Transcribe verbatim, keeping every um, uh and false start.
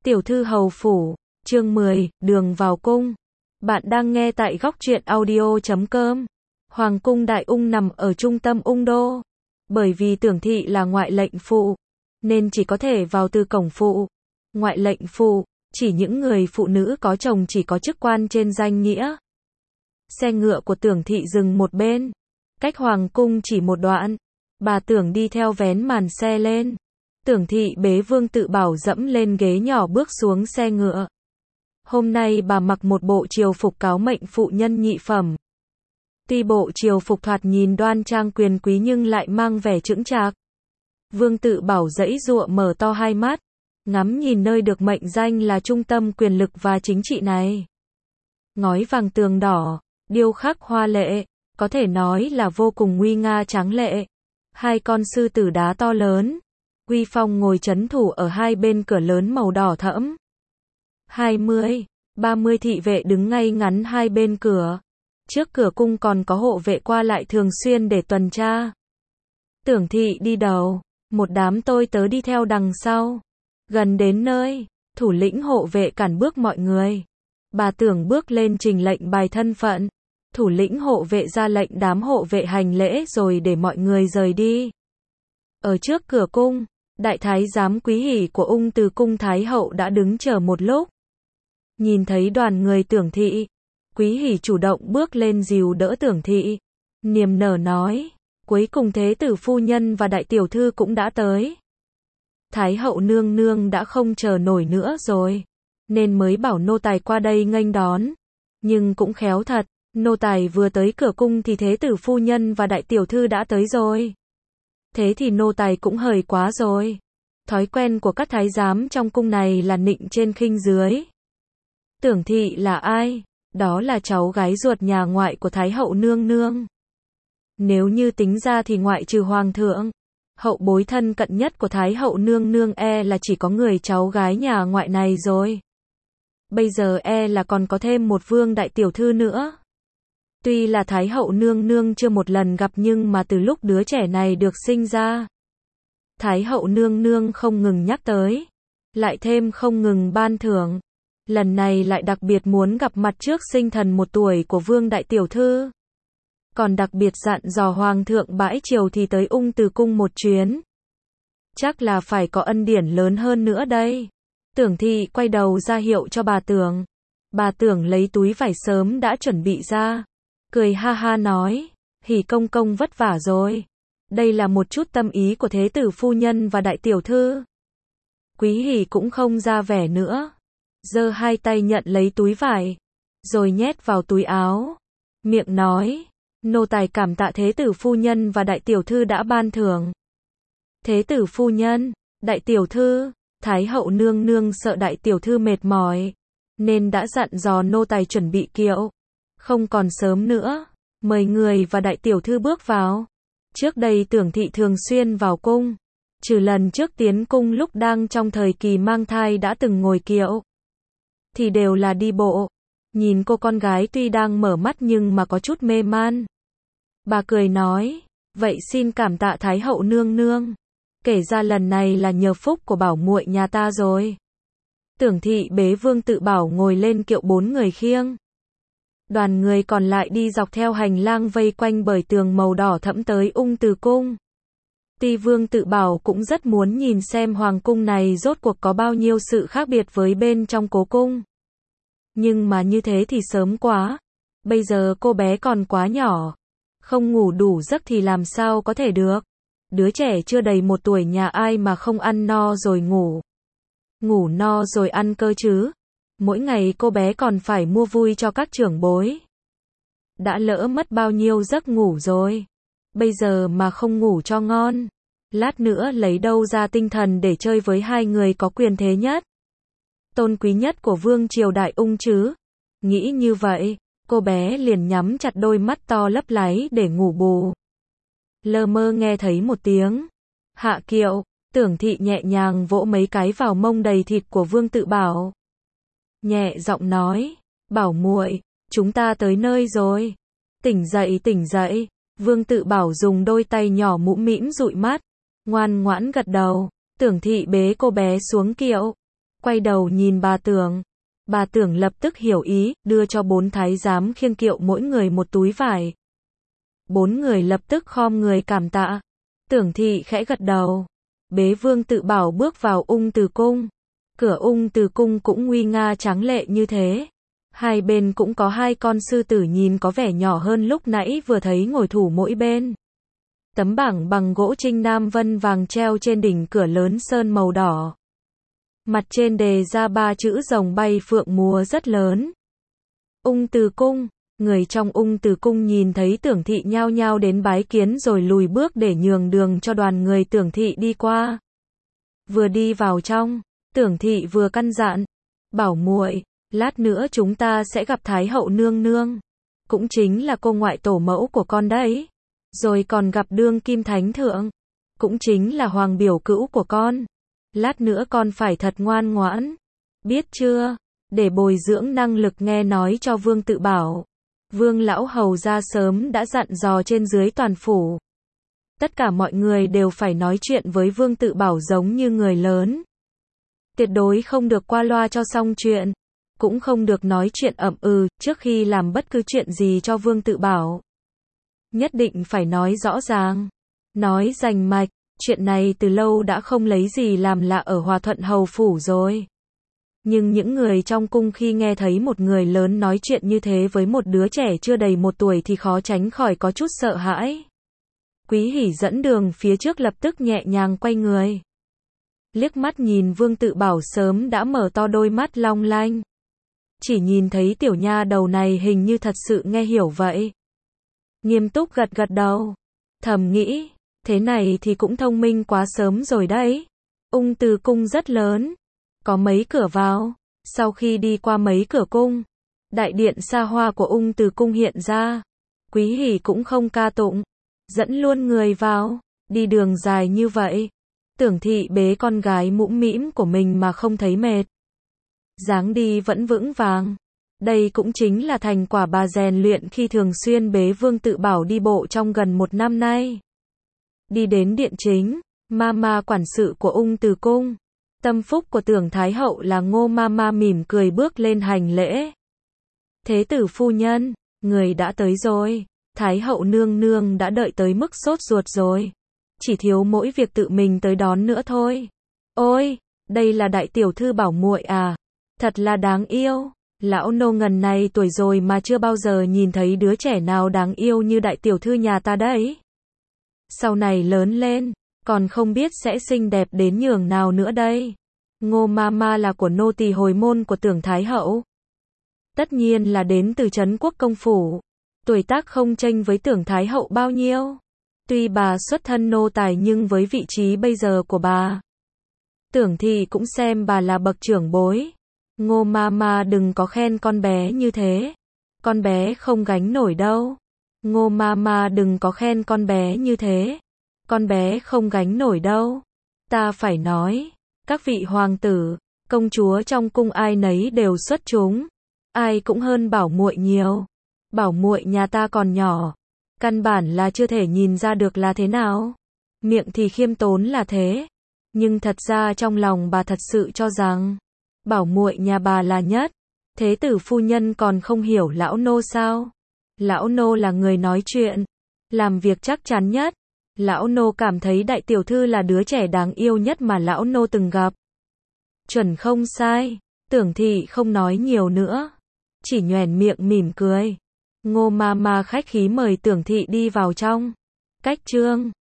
Tiểu thư hầu phủ, chương mười, đường vào cung. Bạn đang nghe tại góc truyện audio chấm com. Hoàng cung Đại Ung nằm ở trung tâm Ung đô. Bởi vì Tưởng thị là ngoại lệnh phụ, nên chỉ có thể vào từ cổng phụ. Ngoại lệnh phụ, chỉ những người phụ nữ có chồng chỉ có chức quan trên danh nghĩa. Xe ngựa của Tưởng thị dừng một bên, cách Hoàng cung chỉ một đoạn. Bà Tưởng đi theo vén màn xe lên. Tưởng thị bế Vương Tự Bảo dẫm lên ghế nhỏ bước xuống xe ngựa. Hôm nay bà mặc một bộ triều phục cáo mệnh phụ nhân nhị phẩm. Tuy bộ triều phục thoạt nhìn đoan trang quyền quý nhưng lại mang vẻ chững chạc. Vương Tự Bảo giãy giụa mở to hai mắt, ngắm nhìn nơi được mệnh danh là trung tâm quyền lực và chính trị này. Ngói vàng tường đỏ, điêu khắc hoa lệ, có thể nói là vô cùng nguy nga tráng lệ. Hai con sư tử đá to lớn, uy phong ngồi trấn thủ ở hai bên cửa lớn màu đỏ thẫm. hai mươi, ba mươi thị vệ đứng ngay ngắn hai bên cửa. Trước cửa cung còn có hộ vệ qua lại thường xuyên để tuần tra. Tưởng thị đi đầu, một đám tôi tớ đi theo đằng sau. Gần đến nơi, thủ lĩnh hộ vệ cản bước mọi người. Bà Tưởng bước lên trình lệnh bài thân phận. Thủ lĩnh hộ vệ ra lệnh đám hộ vệ hành lễ rồi để mọi người rời đi. Ở trước cửa cung, đại thái giám Quý Hỉ của Ung Từ cung Thái hậu đã đứng chờ một lúc. Nhìn thấy đoàn người Tưởng thị, Quý Hỉ chủ động bước lên dìu đỡ Tưởng thị, niềm nở nói, cuối cùng thế tử phu nhân và đại tiểu thư cũng đã tới. Thái hậu nương nương đã không chờ nổi nữa rồi, nên mới bảo nô tài qua đây nghênh đón. Nhưng cũng khéo thật, nô tài vừa tới cửa cung thì thế tử phu nhân và đại tiểu thư đã tới rồi. Thế thì nô tài cũng hời quá rồi. Thói quen của các thái giám trong cung này là nịnh trên khinh dưới. Tưởng thị là ai? Đó là cháu gái ruột nhà ngoại của Thái hậu nương nương. Nếu như tính ra thì ngoại trừ hoàng thượng, hậu bối thân cận nhất của Thái hậu nương nương e là chỉ có người cháu gái nhà ngoại này rồi. Bây giờ e là còn có thêm một vương đại tiểu thư nữa. Tuy là Thái hậu nương nương chưa một lần gặp nhưng mà từ lúc đứa trẻ này được sinh ra, Thái hậu nương nương không ngừng nhắc tới, lại thêm không ngừng ban thưởng. Lần này lại đặc biệt muốn gặp mặt trước sinh thần một tuổi của vương đại tiểu thư. Còn đặc biệt dặn dò hoàng thượng bãi triều thì tới Ung Từ cung một chuyến. Chắc là phải có ân điển lớn hơn nữa đây. Tưởng thị quay đầu ra hiệu cho bà Tưởng. Bà Tưởng lấy túi vải sớm đã chuẩn bị ra, cười ha ha nói, Hỉ công công vất vả rồi. Đây là một chút tâm ý của thế tử phu nhân và đại tiểu thư. Quý Hỉ cũng không ra vẻ nữa, giơ hai tay nhận lấy túi vải, rồi nhét vào túi áo, miệng nói, nô tài cảm tạ thế tử phu nhân và đại tiểu thư đã ban thưởng. Thế tử phu nhân, đại tiểu thư, Thái hậu nương nương sợ đại tiểu thư mệt mỏi, nên đã dặn dò nô tài chuẩn bị kiệu. Không còn sớm nữa, mời người và đại tiểu thư bước vào. Trước đây Tưởng thị thường xuyên vào cung, trừ lần trước tiến cung lúc đang trong thời kỳ mang thai đã từng ngồi kiệu, thì đều là đi bộ. Nhìn cô con gái tuy đang mở mắt nhưng mà có chút mê man. Bà cười nói, vậy xin cảm tạ Thái hậu nương nương. Kể ra lần này là nhờ phúc của bảo muội nhà ta rồi. Tưởng thị bế Vương Tự Bảo ngồi lên kiệu bốn người khiêng. Đoàn người còn lại đi dọc theo hành lang vây quanh bởi tường màu đỏ thẫm tới Ung Từ cung. Tuy Vương Tự Bảo cũng rất muốn nhìn xem hoàng cung này rốt cuộc có bao nhiêu sự khác biệt với bên trong cố cung. Nhưng mà như thế thì sớm quá. Bây giờ cô bé còn quá nhỏ, không ngủ đủ giấc thì làm sao có thể được. Đứa trẻ chưa đầy một tuổi nhà ai mà không ăn no rồi ngủ. Ngủ no rồi ăn cơ chứ. Mỗi ngày cô bé còn phải mua vui cho các trưởng bối. Đã lỡ mất bao nhiêu giấc ngủ rồi. Bây giờ mà không ngủ cho ngon, lát nữa lấy đâu ra tinh thần để chơi với hai người có quyền thế nhất, tôn quý nhất của vương triều Đại Ung chứ. Nghĩ như vậy, cô bé liền nhắm chặt đôi mắt to lấp láy để ngủ bù. Lơ mơ nghe thấy một tiếng hạ kiệu, Tưởng thị nhẹ nhàng vỗ mấy cái vào mông đầy thịt của Vương Tự Bảo, nhẹ giọng nói, Bảo muội, chúng ta tới nơi rồi. Tỉnh dậy, tỉnh dậy. Vương Tự Bảo dùng đôi tay nhỏ mũm mĩm dụi mắt, ngoan ngoãn gật đầu. Tưởng thị bế cô bé xuống kiệu, quay đầu nhìn bà Tưởng. Bà Tưởng lập tức hiểu ý, đưa cho bốn thái giám khiêng kiệu mỗi người một túi vải. Bốn người lập tức khom người cảm tạ. Tưởng thị khẽ gật đầu. Bế Vương Tự Bảo bước vào Ung Từ Cung. Cửa Ung Từ Cung cũng nguy nga tráng lệ như thế. Hai bên cũng có hai con sư tử nhìn có vẻ nhỏ hơn lúc nãy vừa thấy ngồi thủ mỗi bên. Tấm bảng bằng gỗ Trinh Nam vân vàng treo trên đỉnh cửa lớn sơn màu đỏ. Mặt trên đề ra ba chữ rồng bay phượng múa rất lớn. Ung Từ Cung. Người trong Ung Từ Cung nhìn thấy Tưởng thị nhao nhao đến bái kiến rồi lùi bước để nhường đường cho đoàn người Tưởng thị đi qua. Vừa đi vào trong, Tưởng thị vừa căn dặn, bảo muội, lát nữa chúng ta sẽ gặp Thái hậu nương nương, cũng chính là cô ngoại tổ mẫu của con đấy, rồi còn gặp đương kim thánh thượng, cũng chính là hoàng biểu cữu của con. Lát nữa con phải thật ngoan ngoãn, biết chưa, để bồi dưỡng năng lực nghe nói cho Vương Tự Bảo. Vương lão hầu ra sớm đã dặn dò trên dưới toàn phủ. Tất cả mọi người đều phải nói chuyện với Vương Tự Bảo giống như người lớn. Tuyệt đối không được qua loa cho xong chuyện. Cũng không được nói chuyện ậm ừ trước khi làm bất cứ chuyện gì cho Vương Tự Bảo. Nhất định phải nói rõ ràng. Nói rành mạch. Chuyện này từ lâu đã không lấy gì làm lạ ở Hòa Thuận Hầu Phủ rồi. Nhưng những người trong cung khi nghe thấy một người lớn nói chuyện như thế với một đứa trẻ chưa đầy một tuổi thì khó tránh khỏi có chút sợ hãi. Quý Hỉ dẫn đường phía trước lập tức nhẹ nhàng quay người. Liếc mắt nhìn Vương Tự Bảo sớm đã mở to đôi mắt long lanh. Chỉ nhìn thấy tiểu nha đầu này hình như thật sự nghe hiểu vậy. Nghiêm túc gật gật đầu. Thầm nghĩ, thế này thì cũng thông minh quá sớm rồi đấy. Ung Từ Cung rất lớn. Có mấy cửa vào. Sau khi đi qua mấy cửa cung, đại điện xa hoa của Ung Từ Cung hiện ra. Quý Hỉ cũng không ca tụng, dẫn luôn người vào. Đi đường dài như vậy, Tưởng thị bế con gái mũm mĩm của mình mà không thấy mệt. Dáng đi vẫn vững vàng. Đây cũng chính là thành quả bà rèn luyện khi thường xuyên bế Vương Tự Bảo đi bộ trong gần một năm nay. Đi đến điện chính, Mama quản sự của Ung Từ Cung. Tâm phúc của Tưởng Thái hậu là Ngô Mama mỉm cười bước lên hành lễ. Thế tử phu nhân, người đã tới rồi. Thái hậu nương nương đã đợi tới mức sốt ruột rồi. Chỉ thiếu mỗi việc tự mình tới đón nữa thôi. Ôi, đây là đại tiểu thư Bảo muội à. Thật là đáng yêu. Lão nô ngần này tuổi rồi mà chưa bao giờ nhìn thấy đứa trẻ nào đáng yêu như đại tiểu thư nhà ta đấy. Sau này lớn lên, còn không biết sẽ xinh đẹp đến nhường nào nữa đây. Ngô Mama là của nô tỳ hồi môn của Tưởng Thái hậu. Tất nhiên là đến từ Trấn Quốc công phủ. Tuổi tác không chênh với Tưởng Thái hậu bao nhiêu. Tuy bà xuất thân nô tài nhưng với vị trí bây giờ của bà, Tưởng thị cũng xem bà là bậc trưởng bối. Ngô Mama đừng có khen con bé như thế. Con bé không gánh nổi đâu. Ngô Mama đừng có khen con bé như thế. Con bé không gánh nổi đâu. Ta phải nói, các vị hoàng tử, công chúa trong cung ai nấy đều xuất chúng. Ai cũng hơn Bảo muội nhiều. Bảo muội nhà ta còn nhỏ, căn bản là chưa thể nhìn ra được là thế nào. Miệng thì khiêm tốn là thế, nhưng thật ra trong lòng bà thật sự cho rằng Bảo muội nhà bà là nhất. Thế tử phu nhân còn không hiểu lão nô sao? Lão nô là người nói chuyện, làm việc chắc chắn nhất. Lão nô cảm thấy đại tiểu thư là đứa trẻ đáng yêu nhất mà lão nô từng gặp. Chuẩn không sai. Tưởng thị không nói nhiều nữa, chỉ nhoẻn miệng mỉm cười. Ngô Mama khách khí mời Tưởng thị đi vào trong. Cách trương